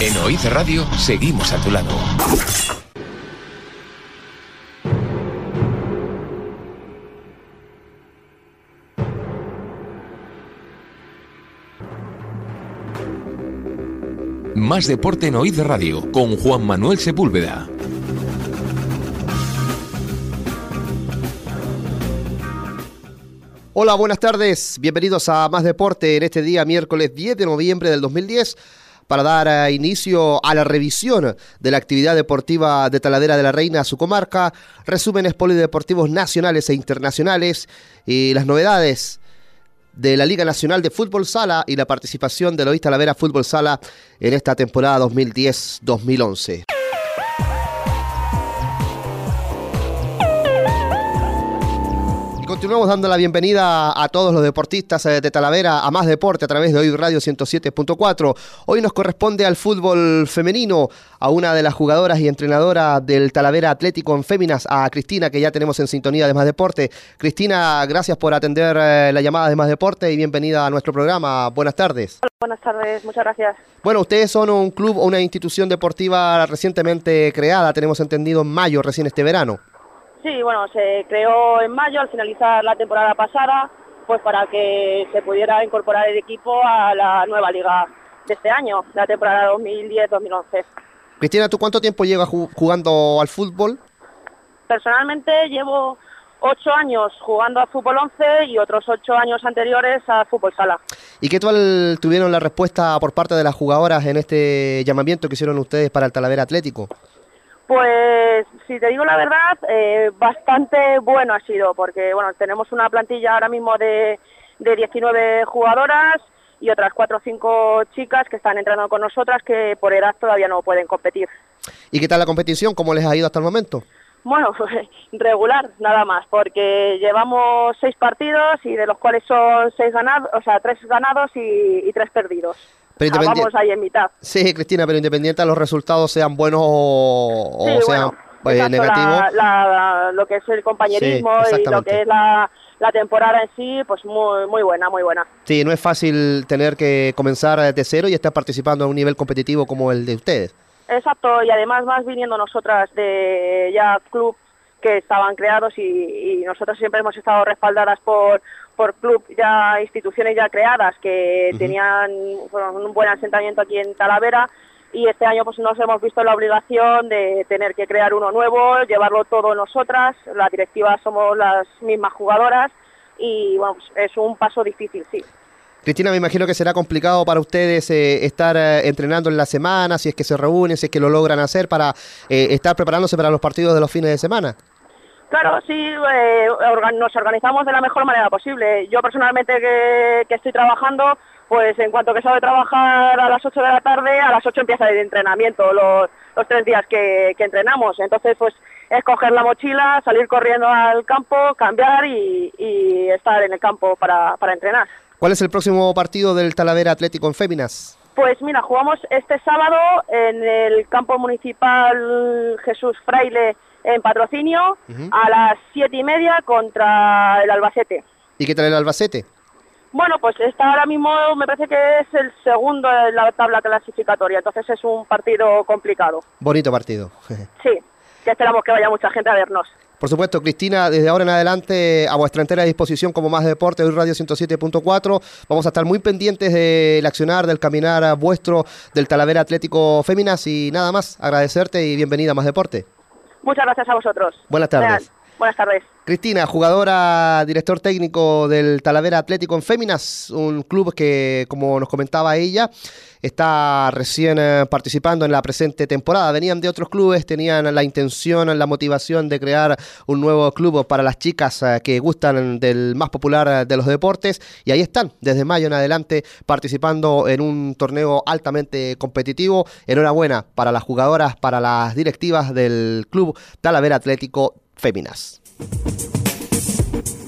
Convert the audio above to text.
En Oíd Radio seguimos a tu lado. Más deporte en Oíd Radio con Juan Manuel Sepúlveda. Hola, buenas tardes. Bienvenidos a Más Deporte en este día, miércoles 10 de noviembre del 2010, para dar inicio a la revisión de la actividad deportiva de Talavera de la Reina, su comarca, resúmenes polideportivos nacionales e internacionales y las novedades de la Liga Nacional de Fútbol Sala y la participación del Oíd Talavera Fútbol Sala en esta temporada 2010-2011. Continuamos dando la bienvenida a todos los deportistas de Talavera a Más Deporte a través de Oíd Radio 107.4. Hoy nos corresponde al fútbol femenino, a una de las jugadoras y entrenadoras del Talavera Atlético en Féminas, a Cristina, que ya tenemos en sintonía de Más Deporte. Cristina, gracias por atender la llamada de Más Deporte y bienvenida a nuestro programa. Buenas tardes. Hola, buenas tardes, muchas gracias. Bueno, ustedes son un club o una institución deportiva recientemente creada, tenemos entendido en mayo, recién este verano. Sí, bueno, se creó en mayo al finalizar la temporada pasada, pues para que se pudiera incorporar el equipo a la nueva liga de este año, la temporada 2010-2011. Cristina, ¿tú cuánto tiempo llevas jugando al fútbol? Personalmente llevo 8 años jugando a fútbol 11 y otros 8 años anteriores a fútbol sala. ¿Y qué tal tuvieron la respuesta por parte de las jugadoras en este llamamiento que hicieron ustedes para el Talavera Atlético? Pues, si te digo la verdad, bastante bueno ha sido, porque bueno, tenemos una plantilla ahora mismo de 19 jugadoras y otras 4 o 5 chicas que están entrando con nosotras que por edad todavía no pueden competir. ¿Y qué tal la competición? ¿Cómo les ha ido hasta el momento? Bueno, regular, nada más, porque llevamos 6 partidos y de los cuales son 6 ganados, o sea, 3 ganados y 3 perdidos. Vamos ahí en mitad. Sí, Cristina, pero independiente de los resultados sean buenos o sí, sean bueno, negativos. Lo que es el compañerismo, sí, y lo que es la temporada en sí, pues muy buena, muy buena. Sí, no es fácil tener que comenzar de cero y estar participando a un nivel competitivo como el de ustedes. Exacto, y además más viniendo nosotras de ya club que estaban creados y nosotros siempre hemos estado respaldadas por club, ya instituciones ya creadas que tenían un buen asentamiento aquí en Talavera, y este año pues nos hemos visto la obligación de tener que crear uno nuevo, llevarlo todo nosotras, la directiva somos las mismas jugadoras y bueno, pues es un paso difícil, sí. Cristina, me imagino que será complicado para ustedes estar entrenando en la semana, si es que se reúnen, si es que lo logran hacer para estar preparándose para los partidos de los fines de semana. Claro, sí, nos organizamos de la mejor manera posible. Yo personalmente que estoy trabajando, pues en cuanto que salgo de trabajar a las 8 de la tarde, a las 8 empieza el entrenamiento, los 3 días que entrenamos. Entonces, pues es coger la mochila, salir corriendo al campo, cambiar y estar en el campo para entrenar. ¿Cuál es el próximo partido del Talavera Atlético en Féminas? Pues mira, jugamos este sábado en el campo municipal Jesús Fraile en Patrocinio, a las 7:30 contra el Albacete. ¿Y qué tal el Albacete? Bueno, pues está ahora mismo, me parece que es el segundo en la tabla clasificatoria, entonces es un partido complicado. Bonito partido. Sí, que esperamos que vaya mucha gente a vernos. Por supuesto, Cristina, desde ahora en adelante a vuestra entera disposición como Más Deporte, Oíd Radio 107.4. Vamos a estar muy pendientes del accionar, del caminar vuestro del Talavera Atlético Féminas y nada más, agradecerte y bienvenida a Más Deporte. Muchas gracias a vosotros. Buenas tardes. Buenas tardes. Cristina, jugadora, director técnico del Talavera Atlético en Féminas, un club que, como nos comentaba ella, está recién participando en la presente temporada. Venían de otros clubes, tenían la intención, la motivación de crear un nuevo club para las chicas que gustan del más popular de los deportes, y ahí están, desde mayo en adelante, participando en un torneo altamente competitivo. Enhorabuena para las jugadoras, para las directivas del club Talavera Atlético Féminas.